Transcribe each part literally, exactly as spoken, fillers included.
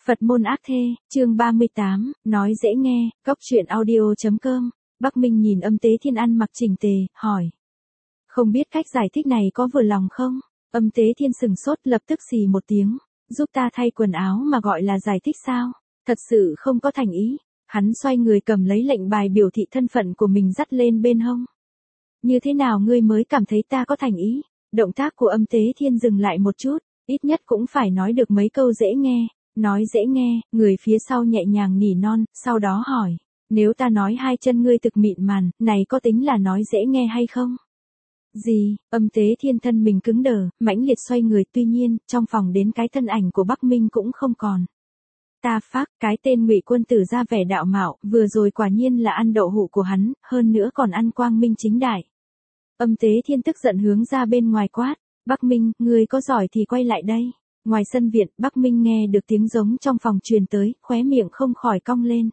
Phật môn ác thê, chương ba mươi tám, nói dễ nghe, cốc truyện audio chấm com. Bắc Minh nhìn Âm Tế Thiên ăn mặc chỉnh tề, hỏi. Không biết cách giải thích này có vừa lòng không? Âm Tế Thiên sừng sốt lập tức xì một tiếng. Giúp ta thay quần áo mà gọi là giải thích sao? Thật sự không có thành ý. Hắn xoay người cầm lấy lệnh bài biểu thị thân phận của mình dắt lên bên hông. Như thế nào ngươi mới cảm thấy ta có thành ý? Động tác của Âm Tế Thiên dừng lại một chút, ít nhất cũng phải nói được mấy câu dễ nghe. Nói dễ nghe, người phía sau nhẹ nhàng nỉ non, sau đó hỏi. Nếu ta nói hai chân ngươi thực mịn màn, này có tính là nói dễ nghe hay không? Gì? Âm Tế Thiên thân mình cứng đờ, mãnh liệt xoay người, tuy nhiên, trong phòng đến cái thân ảnh của Bắc Minh cũng không còn. Ta phác, cái tên Ngụy Quân Tử ra vẻ đạo mạo, vừa rồi quả nhiên là ăn đậu hũ của hắn, hơn nữa còn ăn quang minh chính đại. Âm Tế Thiên tức giận hướng ra bên ngoài quát. Bắc Minh, ngươi có giỏi thì quay lại đây. Ngoài sân viện, Bắc Minh nghe được tiếng giống trong phòng truyền tới, khóe miệng không khỏi cong lên.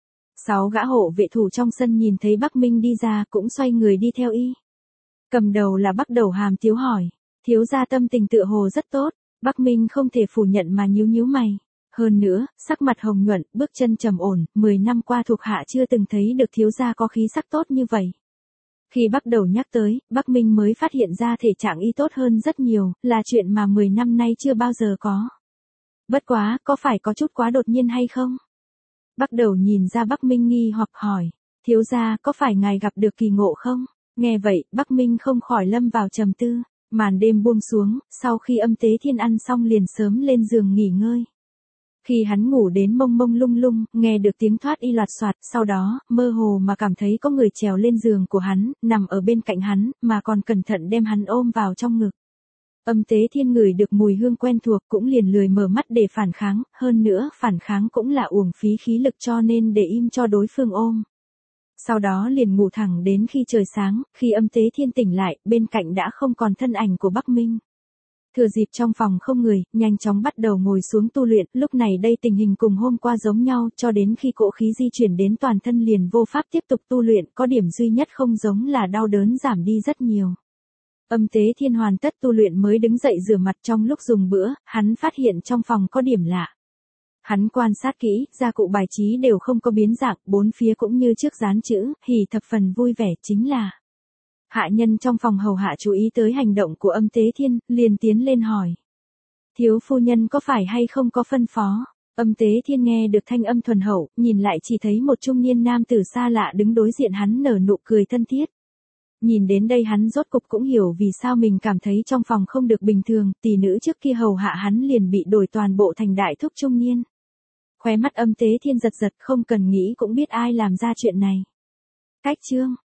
Sáu gã hộ vệ thủ trong sân nhìn thấy Bắc Minh đi ra cũng xoay người đi theo y. Cầm đầu là Bắc Đầu Hàm Tiếu hỏi. Thiếu gia tâm tình tựa hồ rất tốt. Bắc Minh không thể phủ nhận mà nhíu nhíu mày. Hơn nữa, sắc mặt hồng nhuận, bước chân trầm ổn, mười năm qua thuộc hạ chưa từng thấy được thiếu gia có khí sắc tốt như vậy. Khi Bắc Đầu nhắc tới, Bắc Minh mới phát hiện ra thể trạng y tốt hơn rất nhiều, là chuyện mà mười năm nay chưa bao giờ có. Bất quá, có phải có chút quá đột nhiên hay không? Bắc Đầu nhìn ra Bắc Minh nghi hoặc hỏi, thiếu gia có phải ngài gặp được kỳ ngộ không? Nghe vậy, Bắc Minh không khỏi lâm vào trầm tư, màn đêm buông xuống, sau khi Âm Tế Thiên ăn xong liền sớm lên giường nghỉ ngơi. Khi hắn ngủ đến mông mông lung lung, nghe được tiếng thoát y loạt soạt, sau đó, mơ hồ mà cảm thấy có người trèo lên giường của hắn, nằm ở bên cạnh hắn, mà còn cẩn thận đem hắn ôm vào trong ngực. Âm Tế Thiên ngửi được mùi hương quen thuộc cũng liền lười mở mắt để phản kháng, hơn nữa, phản kháng cũng là uổng phí khí lực cho nên để im cho đối phương ôm. Sau đó liền ngủ thẳng đến khi trời sáng, khi Âm Tế Thiên tỉnh lại, bên cạnh đã không còn thân ảnh của Bắc Minh. Thừa dịp trong phòng không người, nhanh chóng bắt đầu ngồi xuống tu luyện, lúc này đây tình hình cùng hôm qua giống nhau, cho đến khi cỗ khí di chuyển đến toàn thân liền vô pháp tiếp tục tu luyện, có điểm duy nhất không giống là đau đớn giảm đi rất nhiều. Âm Tế Thiên hoàn tất tu luyện mới đứng dậy rửa mặt, trong lúc dùng bữa, hắn phát hiện trong phòng có điểm lạ. Hắn quan sát kỹ, gia cụ bài trí đều không có biến dạng, bốn phía cũng như trước dán chữ, hỉ thập phần vui vẻ, chính là hạ nhân trong phòng hầu hạ chú ý tới hành động của Âm Tế Thiên, liền tiến lên hỏi. Thiếu phu nhân có phải hay không có phân phó? Âm Tế Thiên nghe được thanh âm thuần hậu, nhìn lại chỉ thấy một trung niên nam tử xa lạ đứng đối diện hắn nở nụ cười thân thiết. Nhìn đến đây hắn rốt cục cũng hiểu vì sao mình cảm thấy trong phòng không được bình thường, tỷ nữ trước kia hầu hạ hắn liền bị đổi toàn bộ thành đại thúc trung niên. Khóe mắt Âm Tế Thiên giật giật, không cần nghĩ cũng biết ai làm ra chuyện này. Cách chương